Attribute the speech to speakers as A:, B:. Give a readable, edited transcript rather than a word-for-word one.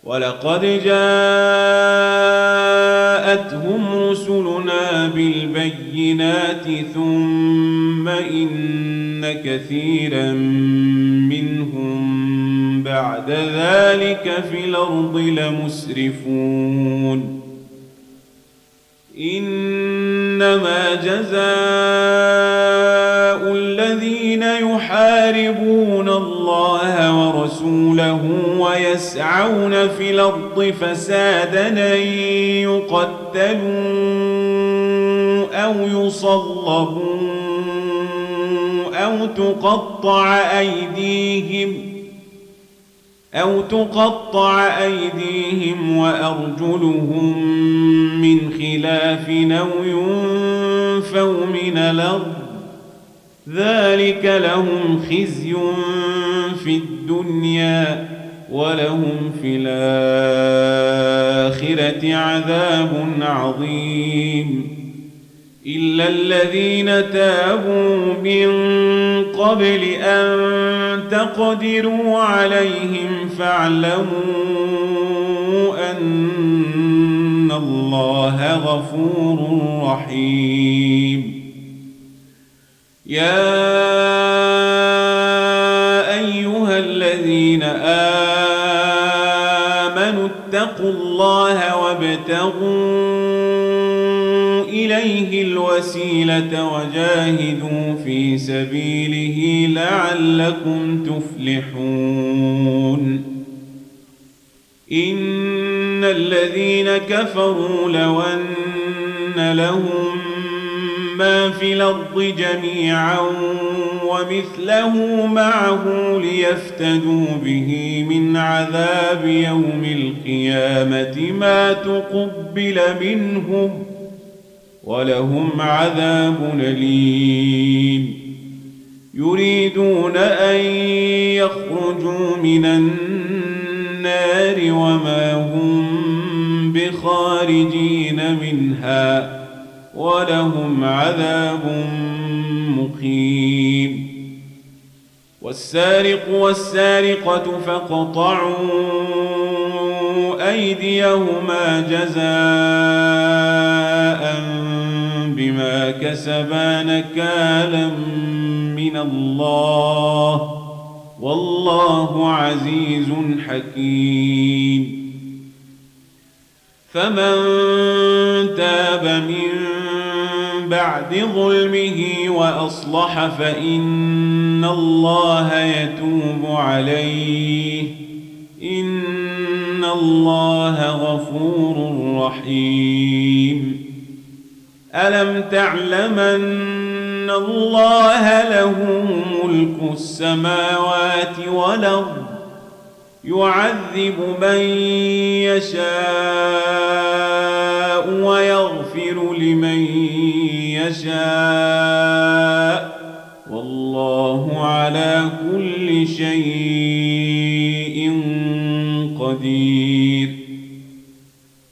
A: ولقد جاءتهم رسلنا بالبينات ثم إن كثيرا منهم بعد ذلك في الأرض لمسرفون إنما جزاء الذين يحاربون الله ورسوله ويسعون في الأرض فسادا أن يقتلوا أو يصلبوا أو تقطع أيديهم وأرجلهم من خلاف أو ينفوا من الأرض ذلك لهم خزي في الدنيا ولهم في الآخرة عذاب عظيم إلا الذين تابوا من قبل أن تقدروا عليهم فاعلموا أن الله غفور رحيم يا أيها الذين آمنوا اتقوا الله وابتغوا إليه الوسيلة وجاهدوا في سبيله لعلكم تفلحون إن الذين كفروا لو أن لهم ما في الأرض جميعا ومثله معه ليفتدوا به من عذاب يوم القيامة ما تقبل منهم ولهم عذاب أليم يريدون أن يخرجوا من النار وما هم بخارجين منها ولهم عذاب مقيم والسارق والسارقة فاقطعوا أيديهما جزاء بما كسبا نكالا من الله والله عزيز حكيم فمن تاب من بعد ظلمه وأصلح فإن الله يتوب عليه إن الله غفور رحيم ألم تعلم أن الله له ملك السماوات والأرض يعذب من يشاء ويغفر لمن يشاء والله على كل شيء قدير